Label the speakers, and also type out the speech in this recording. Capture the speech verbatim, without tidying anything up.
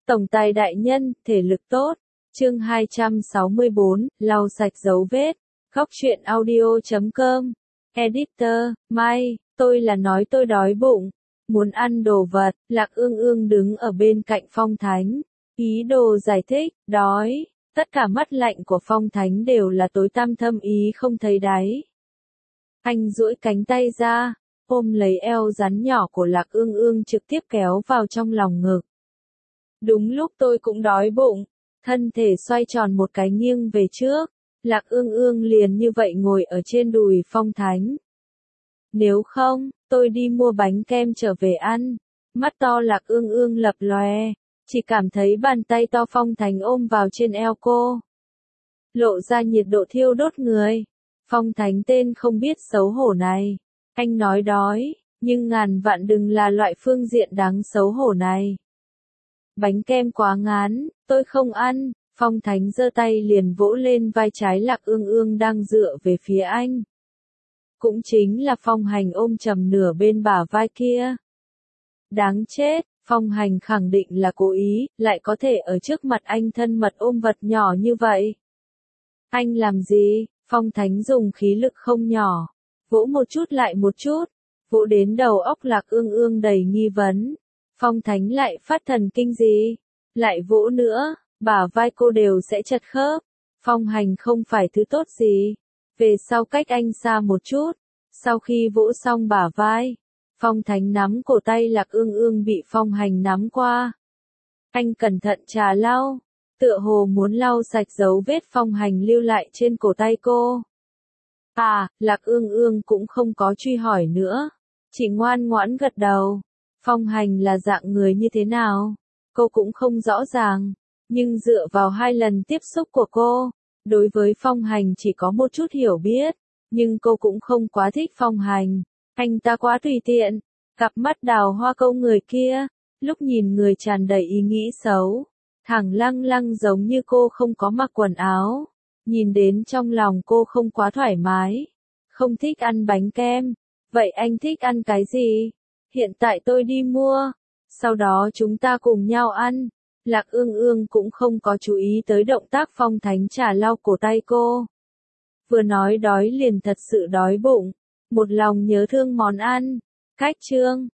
Speaker 1: Tổng tài đại nhân, thể lực tốt. Chương hai trăm sáu mươi bốn, lau sạch dấu vết. Góc truyện audio chấm com. Editor, Mai, tôi là nói tôi đói bụng. Muốn ăn đồ vật, Lạc Ương Ương đứng ở bên cạnh Phong Thánh. Ý đồ giải thích, đói. Tất cả mắt lạnh của Phong Thánh đều là tối tăm thâm ý không thấy đáy. Anh duỗi cánh tay ra, ôm lấy eo rắn nhỏ của Lạc Ương Ương trực tiếp kéo vào trong lòng ngực. Đúng lúc tôi cũng đói bụng, thân thể xoay tròn một cái nghiêng về trước, Lạc Ương Ương liền như vậy ngồi ở trên đùi Phong Thánh. Nếu không, tôi đi mua bánh kem trở về ăn. Mắt to Lạc Ương Ương lập lòe, chỉ cảm thấy bàn tay to Phong Thánh ôm vào trên eo cô. Lộ ra nhiệt độ thiêu đốt người. Phong Thánh tên không biết xấu hổ này. Anh nói đói, nhưng ngàn vạn đừng là loại phương diện đáng xấu hổ này. Bánh kem quá ngán, tôi không ăn. Phong Thánh giơ tay liền vỗ lên vai trái Lạc Ương Ương đang dựa về phía anh. Cũng chính là Phong Hành ôm chầm nửa bên bả vai kia. Đáng chết, Phong Hành khẳng định là cố ý, lại có thể ở trước mặt anh thân mật ôm vật nhỏ như vậy. Anh làm gì? Phong Thánh dùng khí lực không nhỏ, vỗ một chút lại một chút, vỗ đến đầu óc Lạc Ương Ương đầy nghi vấn. Phong Thánh lại phát thần kinh gì? Lại vỗ nữa, bả vai cô đều sẽ chật khớp. Phong Hành không phải thứ tốt gì. Về sau cách anh xa một chút. Sau khi vỗ xong bả vai, Phong Thánh nắm cổ tay Lạc Ương Ương bị Phong Hành nắm qua. Anh cẩn thận trà lau, tựa hồ muốn lau sạch dấu vết Phong Hành lưu lại trên cổ tay cô. À, Lạc Ương Ương cũng không có truy hỏi nữa, chỉ ngoan ngoãn gật đầu. Phong Hành là dạng người như thế nào, cô cũng không rõ ràng, nhưng dựa vào hai lần tiếp xúc của cô, đối với Phong Hành chỉ có một chút hiểu biết, nhưng cô cũng không quá thích Phong Hành. Anh ta quá tùy tiện, cặp mắt đào hoa câu người kia, lúc nhìn người tràn đầy ý nghĩ xấu, thẳng lăng lăng giống như cô không có mặc quần áo, nhìn đến trong lòng cô không quá thoải mái. Không thích ăn bánh kem, vậy anh thích ăn cái gì? Hiện tại tôi đi mua, sau đó chúng ta cùng nhau ăn. Lạc Ương Ương cũng không có chú ý tới động tác Phong Thánh trà lau cổ tay cô. Vừa nói đói liền thật sự đói bụng, một lòng nhớ thương món ăn. Cách chương